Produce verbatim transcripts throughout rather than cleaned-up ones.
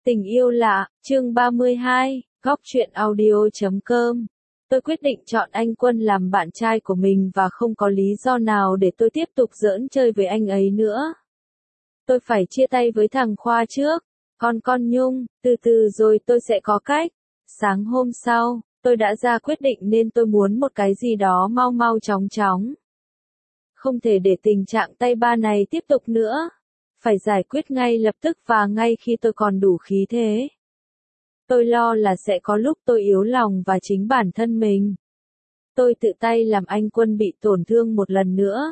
Tình yêu lạ, chương ba mươi hai, góc truyện audio chấm com. Tôi quyết định chọn anh Quân làm bạn trai của mình và không có lý do nào để tôi tiếp tục giỡn chơi với anh ấy nữa. Tôi phải chia tay với thằng Khoa trước. Con con Nhung, từ từ rồi tôi sẽ có cách. Sáng hôm sau, tôi đã ra quyết định nên tôi muốn một cái gì đó mau mau chóng chóng. Không thể để tình trạng tay ba này tiếp tục nữa. Phải giải quyết ngay lập tức và ngay khi tôi còn đủ khí thế. Tôi lo là sẽ có lúc tôi yếu lòng và chính bản thân mình. Tôi tự tay làm anh Quân bị tổn thương một lần nữa.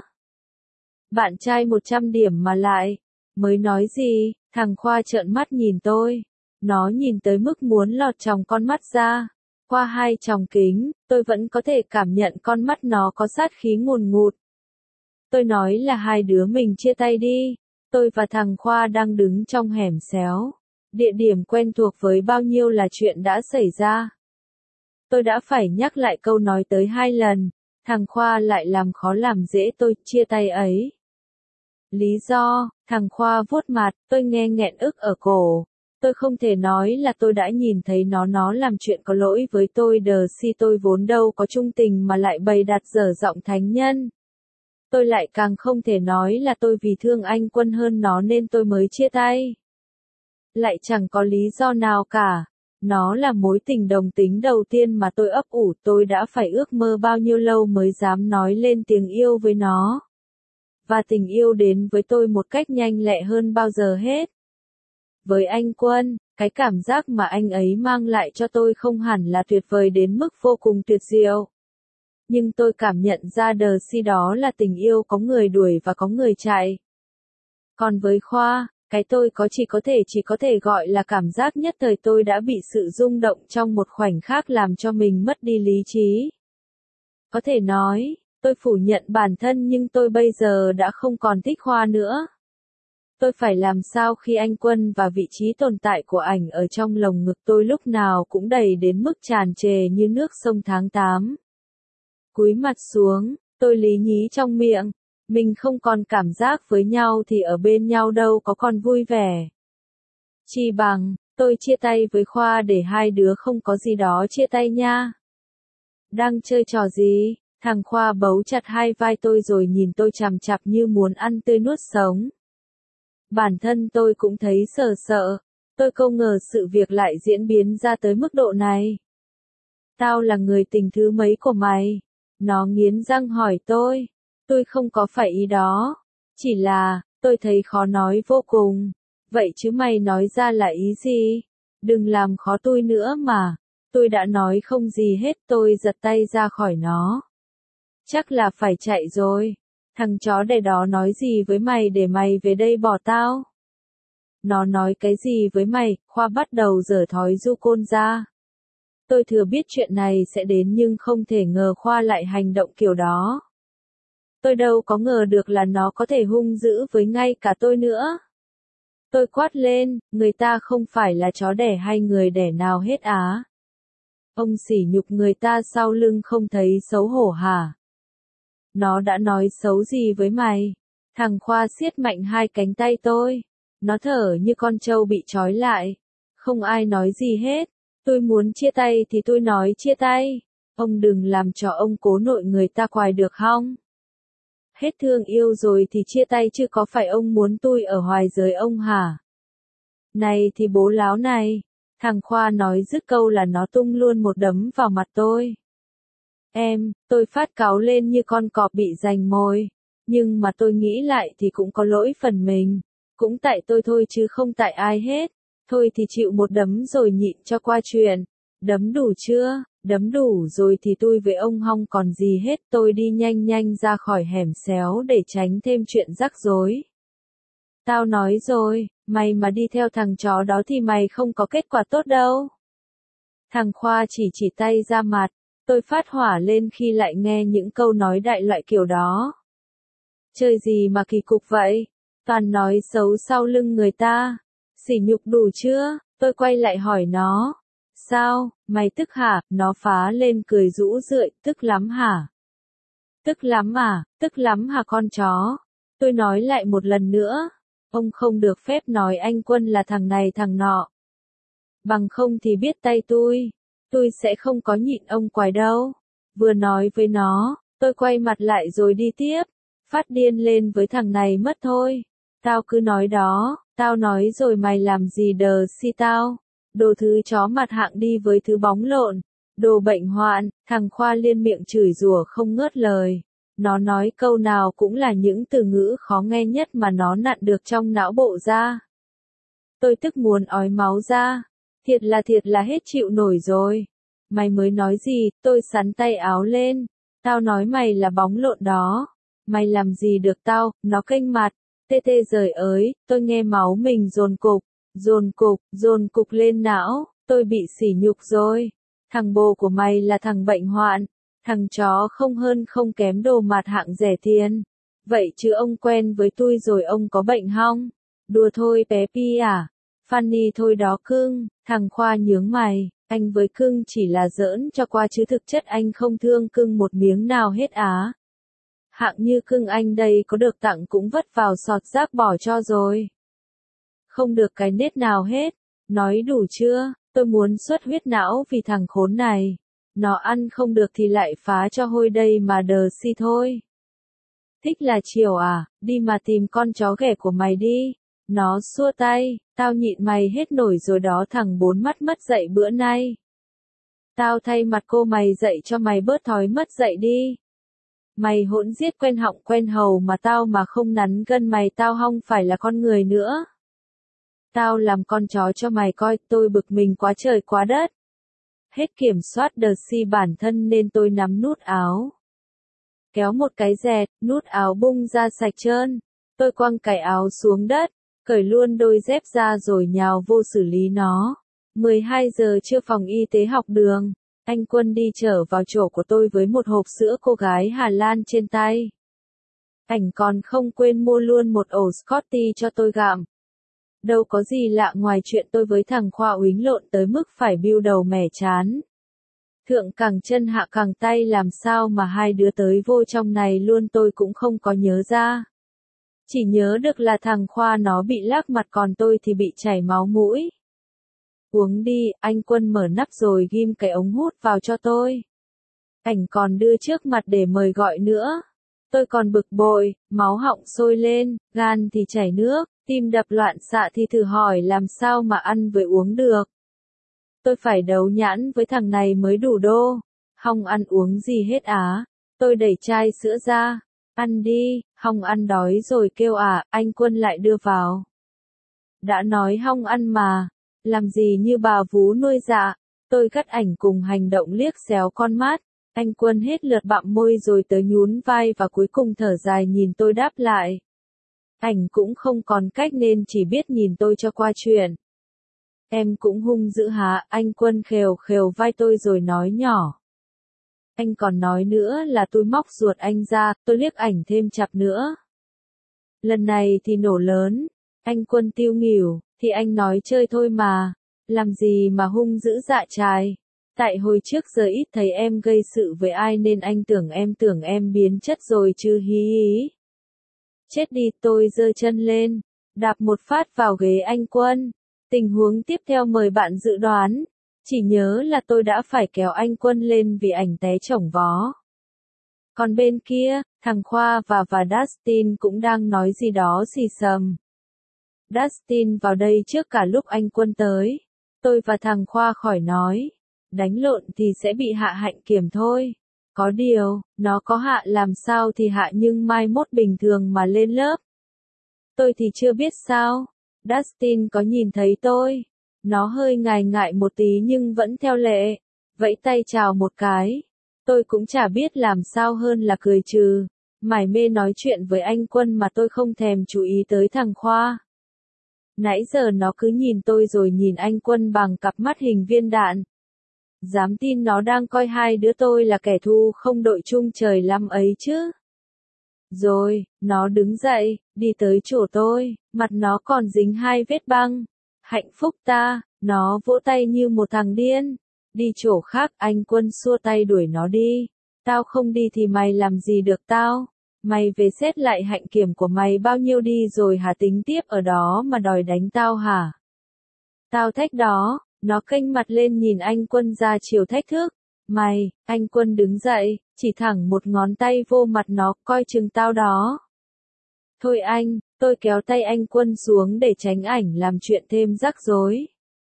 Bạn trai một trăm điểm mà lại. Mới nói gì, thằng Khoa trợn mắt nhìn tôi. Nó nhìn tới mức muốn lọt tròng con mắt ra. Qua hai tròng kính, tôi vẫn có thể cảm nhận con mắt nó có sát khí ngùn ngụt. Tôi nói là hai đứa mình chia tay đi. Tôi và thằng Khoa đang đứng trong hẻm xéo. Địa điểm quen thuộc với bao nhiêu là chuyện đã xảy ra. Tôi đã phải nhắc lại câu nói tới hai lần. Thằng Khoa lại làm khó làm dễ tôi chia tay ấy. Lý do, thằng Khoa vuốt mặt, tôi nghe nghẹn ức ở cổ. Tôi không thể nói là tôi đã nhìn thấy nó nó làm chuyện có lỗi với tôi đờ si tôi vốn đâu có trung tình mà lại bày đặt dở giọng thánh nhân. Tôi lại càng không thể nói là tôi vì thương anh Quân hơn nó nên tôi mới chia tay. Lại chẳng có lý do nào cả. Nó là mối tình đồng tính đầu tiên mà tôi ấp ủ, tôi đã phải ước mơ bao nhiêu lâu mới dám nói lên tiếng yêu với nó. Và tình yêu đến với tôi một cách nhanh lẹ hơn bao giờ hết. Với anh Quân, cái cảm giác mà anh ấy mang lại cho tôi không hẳn là tuyệt vời đến mức vô cùng tuyệt diệu. Nhưng tôi cảm nhận ra đờ si đó là tình yêu có người đuổi và có người chạy. Còn với Khoa, cái tôi có chỉ có thể chỉ có thể gọi là cảm giác nhất thời tôi đã bị sự rung động trong một khoảnh khắc làm cho mình mất đi lý trí. Có thể nói, tôi phủ nhận bản thân nhưng tôi bây giờ đã không còn thích Khoa nữa. Tôi phải làm sao khi anh Quân và vị trí tồn tại của ảnh ở trong lồng ngực tôi lúc nào cũng đầy đến mức tràn trề như nước sông tháng tám. Cúi mặt xuống, tôi lý nhí trong miệng. Mình không còn cảm giác với nhau thì ở bên nhau đâu có còn vui vẻ. Chi bằng, tôi chia tay với Khoa để hai đứa không có gì đó chia tay nha. Đang chơi trò gì? Thằng Khoa bấu chặt hai vai tôi rồi nhìn tôi chằm chặp như muốn ăn tươi nuốt sống. Bản thân tôi cũng thấy sợ sợ. Tôi không ngờ sự việc lại diễn biến ra tới mức độ này. Tao là người tình thứ mấy của mày? Nó nghiến răng hỏi tôi. Tôi không có phải ý đó. Chỉ là, tôi thấy khó nói vô cùng. Vậy chứ mày nói ra là ý gì? Đừng làm khó tôi nữa mà. Tôi đã nói không gì hết, tôi giật tay ra khỏi nó. Chắc là phải chạy rồi. Thằng chó đẻ đó nói gì với mày để mày về đây bỏ tao? Nó nói cái gì với mày? Khoa bắt đầu giở thói du côn ra. Tôi thừa biết chuyện này sẽ đến nhưng không thể ngờ Khoa lại hành động kiểu đó. Tôi đâu có ngờ được là nó có thể hung dữ với ngay cả tôi nữa. Tôi quát lên, người ta không phải là chó đẻ hay người đẻ nào hết á. Ông sỉ nhục người ta sau lưng không thấy xấu hổ hả? Nó đã nói xấu gì với mày? Thằng Khoa siết mạnh hai cánh tay tôi. Nó thở như con trâu bị trói lại. Không ai nói gì hết. Tôi muốn chia tay thì tôi nói chia tay. Ông đừng làm cho ông cố nội người ta quài được không? Hết thương yêu rồi thì chia tay chứ có phải ông muốn tôi ở hoài giới ông hả? Này thì bố láo này. Thằng Khoa nói dứt câu là nó tung luôn một đấm vào mặt tôi. Em, tôi phát cáu lên như con cọp bị giành mồi. Nhưng mà tôi nghĩ lại thì cũng có lỗi phần mình. Cũng tại tôi thôi chứ không tại ai hết. Thôi thì chịu một đấm rồi nhịn cho qua chuyện. Đấm đủ chưa? Đấm đủ rồi thì tôi với ông hong còn gì hết. Tôi đi nhanh nhanh ra khỏi hẻm xéo để tránh thêm chuyện rắc rối. Tao nói rồi, mày mà đi theo thằng chó đó thì mày không có kết quả tốt đâu. Thằng Khoa chỉ chỉ tay ra mặt. Tôi phát hỏa lên khi lại nghe những câu nói đại loại kiểu đó. Chơi gì mà kỳ cục vậy? Toàn nói xấu sau lưng người ta. Sỉ nhục đủ chưa? Tôi quay lại hỏi nó. Sao, mày tức hả? Nó phá lên cười rũ rượi, tức lắm hả? Tức lắm à, tức lắm hả con chó? Tôi nói lại một lần nữa. Ông không được phép nói anh Quân là thằng này thằng nọ. Bằng không thì biết tay tôi, tôi sẽ không có nhịn ông quái đâu. Vừa nói với nó, tôi quay mặt lại rồi đi tiếp, phát điên lên với thằng này mất thôi. Tao cứ nói đó, tao nói rồi mày làm gì đờ si tao. Đồ thứ chó mặt hạng đi với thứ bóng lộn, đồ bệnh hoạn, thằng Khoa liên miệng chửi rủa không ngớt lời. Nó nói câu nào cũng là những từ ngữ khó nghe nhất mà nó nặn được trong não bộ ra. Tôi tức muốn ói máu ra. Thiệt là thiệt là hết chịu nổi rồi. Mày mới nói gì, tôi sắn tay áo lên. Tao nói mày là bóng lộn đó. Mày làm gì được tao, nó kênh mặt. Tê tê giời ới, tôi nghe máu mình dồn cục, dồn cục, dồn cục lên não, tôi bị sỉ nhục rồi. Thằng bồ của mày là thằng bệnh hoạn, thằng chó không hơn không kém đồ mặt hạng rẻ tiền. Vậy chứ ông quen với tôi rồi ông có bệnh không? Đùa thôi bé Pi à? Funny thôi đó cưng, thằng Khoa nhướng mày, anh với cưng chỉ là giỡn cho qua chứ thực chất anh không thương cưng một miếng nào hết á. Hạng như cưng anh đây có được tặng cũng vất vào sọt rác bỏ cho rồi. Không được cái nết nào hết, nói đủ chưa, tôi muốn xuất huyết não vì thằng khốn này. Nó ăn không được thì lại phá cho hôi đây mà đờ si thôi. Thích là chiều à, đi mà tìm con chó ghẻ của mày đi. Nó xua tay, tao nhịn mày hết nổi rồi đó thằng bốn mắt mất dạy bữa nay. Tao thay mặt cô mày dạy cho mày bớt thói mất dạy đi. Mày hỗn giết quen họng quen hầu mà tao mà không nắn gân mày tao không phải là con người nữa. Tao làm con chó cho mày coi, tôi bực mình quá trời quá đất. Hết kiểm soát đờ si bản thân nên tôi nắm nút áo. Kéo một cái dẹt, nút áo bung ra sạch trơn. Tôi quăng cái áo xuống đất, cởi luôn đôi dép ra rồi nhào vô xử lý nó. mười hai giờ trưa phòng y tế học đường. Anh Quân đi trở vào chỗ của tôi với một hộp sữa cô gái Hà Lan trên tay. Ảnh còn không quên mua luôn một ổ Scotty cho tôi gặm. Đâu có gì lạ ngoài chuyện tôi với thằng Khoa uýnh lộn tới mức phải biu đầu mẻ chán. Thượng cẳng chân hạ cẳng tay làm sao mà hai đứa tới vô trong này luôn tôi cũng không có nhớ ra. Chỉ nhớ được là thằng Khoa nó bị lác mặt còn tôi thì bị chảy máu mũi. Uống đi, anh Quân mở nắp rồi ghim cái ống hút vào cho tôi. Ảnh còn đưa trước mặt để mời gọi nữa. Tôi còn bực bội, máu họng sôi lên, gan thì chảy nước, tim đập loạn xạ thì thử hỏi làm sao mà ăn với uống được. Tôi phải đấu nhãn với thằng này mới đủ đô. Không ăn uống gì hết á. Tôi đẩy chai sữa ra. Ăn đi, không ăn đói rồi kêu à, anh Quân lại đưa vào. Đã nói không ăn mà. Làm gì như bà vú nuôi dạ. Tôi cắt ảnh cùng hành động liếc xéo con mắt. Anh Quân hết lượt bặm môi rồi tới nhún vai và cuối cùng thở dài nhìn tôi đáp lại. Ảnh cũng không còn cách nên chỉ biết nhìn tôi cho qua chuyện. Em cũng hung dữ hả, anh Quân khều khều vai tôi rồi nói nhỏ. Anh còn nói nữa là tôi móc ruột anh ra, tôi liếc ảnh thêm chặp nữa. Lần này thì nổ lớn, anh Quân tiêu nghỉu, thì anh nói chơi thôi mà, làm gì mà hung dữ dạ trai. Tại hồi trước giờ ít thấy em gây sự với ai nên anh tưởng em tưởng em biến chất rồi chứ hí hí. Chết đi, tôi giơ chân lên, đạp một phát vào ghế anh Quân. Tình huống tiếp theo mời bạn dự đoán. Chỉ nhớ là tôi đã phải kéo anh Quân lên vì ảnh té chổng vó. Còn bên kia, thằng Khoa và và Dustin cũng đang nói gì đó xì xầm. Dustin vào đây trước cả lúc anh Quân tới. Tôi và thằng Khoa khỏi nói. Đánh lộn thì sẽ bị hạ hạnh kiểm thôi. Có điều, nó có hạ làm sao thì hạ nhưng mai mốt bình thường mà lên lớp. Tôi thì chưa biết sao. Dustin có nhìn thấy tôi. Nó hơi ngại ngại một tí nhưng vẫn theo lệ. Vẫy tay chào một cái. Tôi cũng chả biết làm sao hơn là cười trừ. Mải mê nói chuyện với anh Quân mà tôi không thèm chú ý tới thằng Khoa. Nãy giờ nó cứ nhìn tôi rồi nhìn anh Quân bằng cặp mắt hình viên đạn. Dám tin nó đang coi hai đứa tôi là kẻ thù không đội chung trời lắm ấy chứ. Rồi, nó đứng dậy, đi tới chỗ tôi, mặt nó còn dính hai vết băng. Hạnh phúc ta, nó vỗ tay như một thằng điên. Đi chỗ khác, anh Quân xua tay đuổi nó đi. Tao không đi thì mày làm gì được tao? Mày về xét lại hạnh kiểm của mày bao nhiêu đi rồi hả tính tiếp ở đó mà đòi đánh tao hả? Tao thách đó, Nó kênh mặt lên nhìn anh Quân ra chiều thách thức. Mày, anh Quân đứng dậy, chỉ thẳng một ngón tay vô mặt nó, coi chừng tao đó. Thôi anh, tôi kéo tay anh Quân xuống để tránh ảnh làm chuyện thêm rắc rối.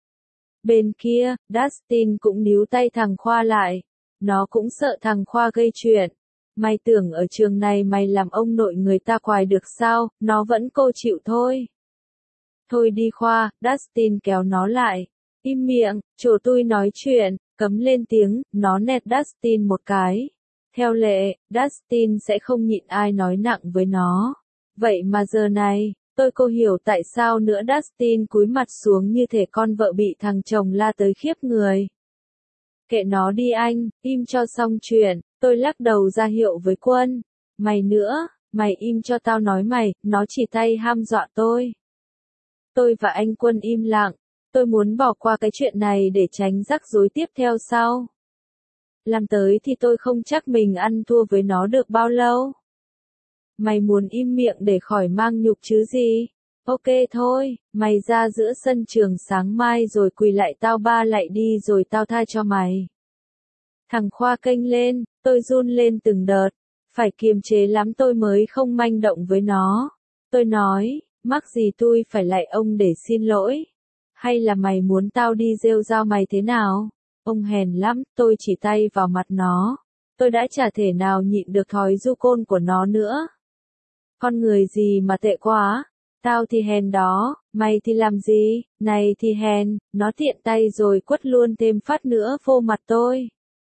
Bên kia, Dustin cũng níu tay thằng Khoa lại. Nó cũng sợ thằng Khoa gây chuyện. Mày tưởng ở trường này mày làm ông nội người ta quài được sao, nó vẫn cô chịu thôi. Thôi đi Khoa, Dustin kéo nó lại. Im miệng, chỗ tôi nói chuyện, cấm lên tiếng, nó nẹt Dustin một cái. Theo lệ, Dustin sẽ không nhịn ai nói nặng với nó. Vậy mà giờ này, tôi cô hiểu tại sao nữa Dustin cúi mặt xuống như thể con vợ bị thằng chồng la tới khiếp người. Kệ nó đi anh, im cho xong chuyện, tôi lắc đầu ra hiệu với Quân. Mày nữa, mày im cho tao nói mày, nó chỉ tay ham dọa tôi. Tôi và anh Quân im lặng, tôi muốn bỏ qua cái chuyện này để tránh rắc rối tiếp theo sau. Làm tới thì tôi không chắc mình ăn thua với nó được bao lâu. Mày muốn im miệng để khỏi mang nhục chứ gì? Ok thôi, mày ra giữa sân trường sáng mai rồi quỳ lại tao ba lại đi rồi tao tha cho mày. Thằng Khoa kênh lên, tôi run lên từng đợt, phải kiềm chế lắm tôi mới không manh động với nó. Tôi nói, mắc gì tôi phải lại ông để xin lỗi? Hay là mày muốn tao đi rêu rao mày thế nào? Ông hèn lắm, tôi chỉ tay vào mặt nó. Tôi đã chả thể nào nhịn được thói du côn của nó nữa. Con người gì mà tệ quá, tao thì hèn đó, mày thì làm gì, này thì hèn, nó tiện tay rồi quất luôn thêm phát nữa vô mặt tôi.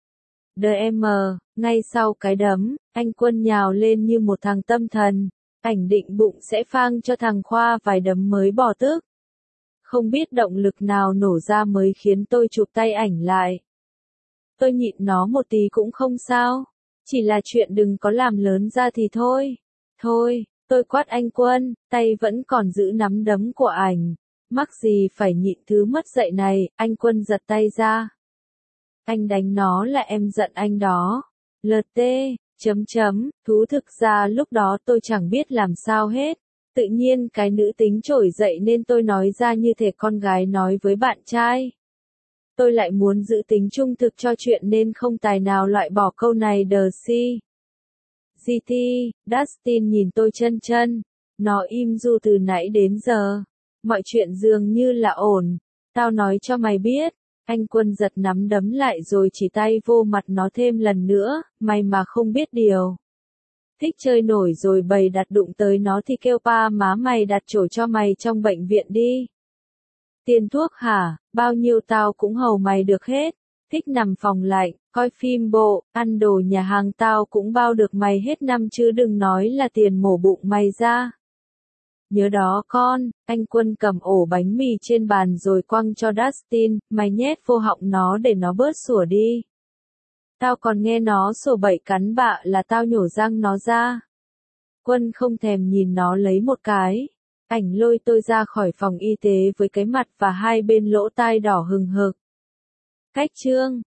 đê em, ngay sau cái đấm, anh Quân nhào lên như một thằng tâm thần, ảnh định bụng sẽ phang cho thằng Khoa vài đấm mới bỏ tức. Không biết động lực nào nổ ra mới khiến tôi chụp tay ảnh lại. Tôi nhịn nó một tí cũng không sao, chỉ là chuyện đừng có làm lớn ra thì thôi. Thôi, tôi quát anh Quân, tay vẫn còn giữ nắm đấm của ảnh. Mắc gì phải nhịn thứ mất dạy này, anh Quân giật tay ra. Anh đánh nó là em giận anh đó. lờ tê, chấm chấm, thú thực ra lúc đó tôi chẳng biết làm sao hết. Tự nhiên cái nữ tính trỗi dậy nên tôi nói ra như thể con gái nói với bạn trai. Tôi lại muốn giữ tính trung thực cho chuyện nên không tài nào loại bỏ câu này đờ si. giê tê, Dustin nhìn tôi chân chân. Nó im ru từ nãy đến giờ. Mọi chuyện dường như là ổn. Tao nói cho mày biết. Anh Quân giật nắm đấm lại rồi chỉ tay vô mặt nó thêm lần nữa. Mày mà không biết điều. Thích chơi nổi rồi bày đặt đụng tới nó thì kêu pa má mày đặt chỗ cho mày trong bệnh viện đi. Tiền thuốc hả, bao nhiêu tao cũng hầu mày được hết. Thích nằm phòng lạnh, coi phim bộ, ăn đồ nhà hàng tao cũng bao được mày hết năm chứ đừng nói là tiền mổ bụng mày ra. Nhớ đó con, anh Quân cầm ổ bánh mì trên bàn rồi quăng cho Dustin, mày nhét vô họng nó để nó bớt sủa đi. Tao còn nghe nó sổ bậy cắn bạ là tao nhổ răng nó ra. Quân không thèm nhìn nó lấy một cái. Ảnh lôi tôi ra khỏi phòng y tế với cái mặt và hai bên lỗ tai đỏ hừng hực. Cách chương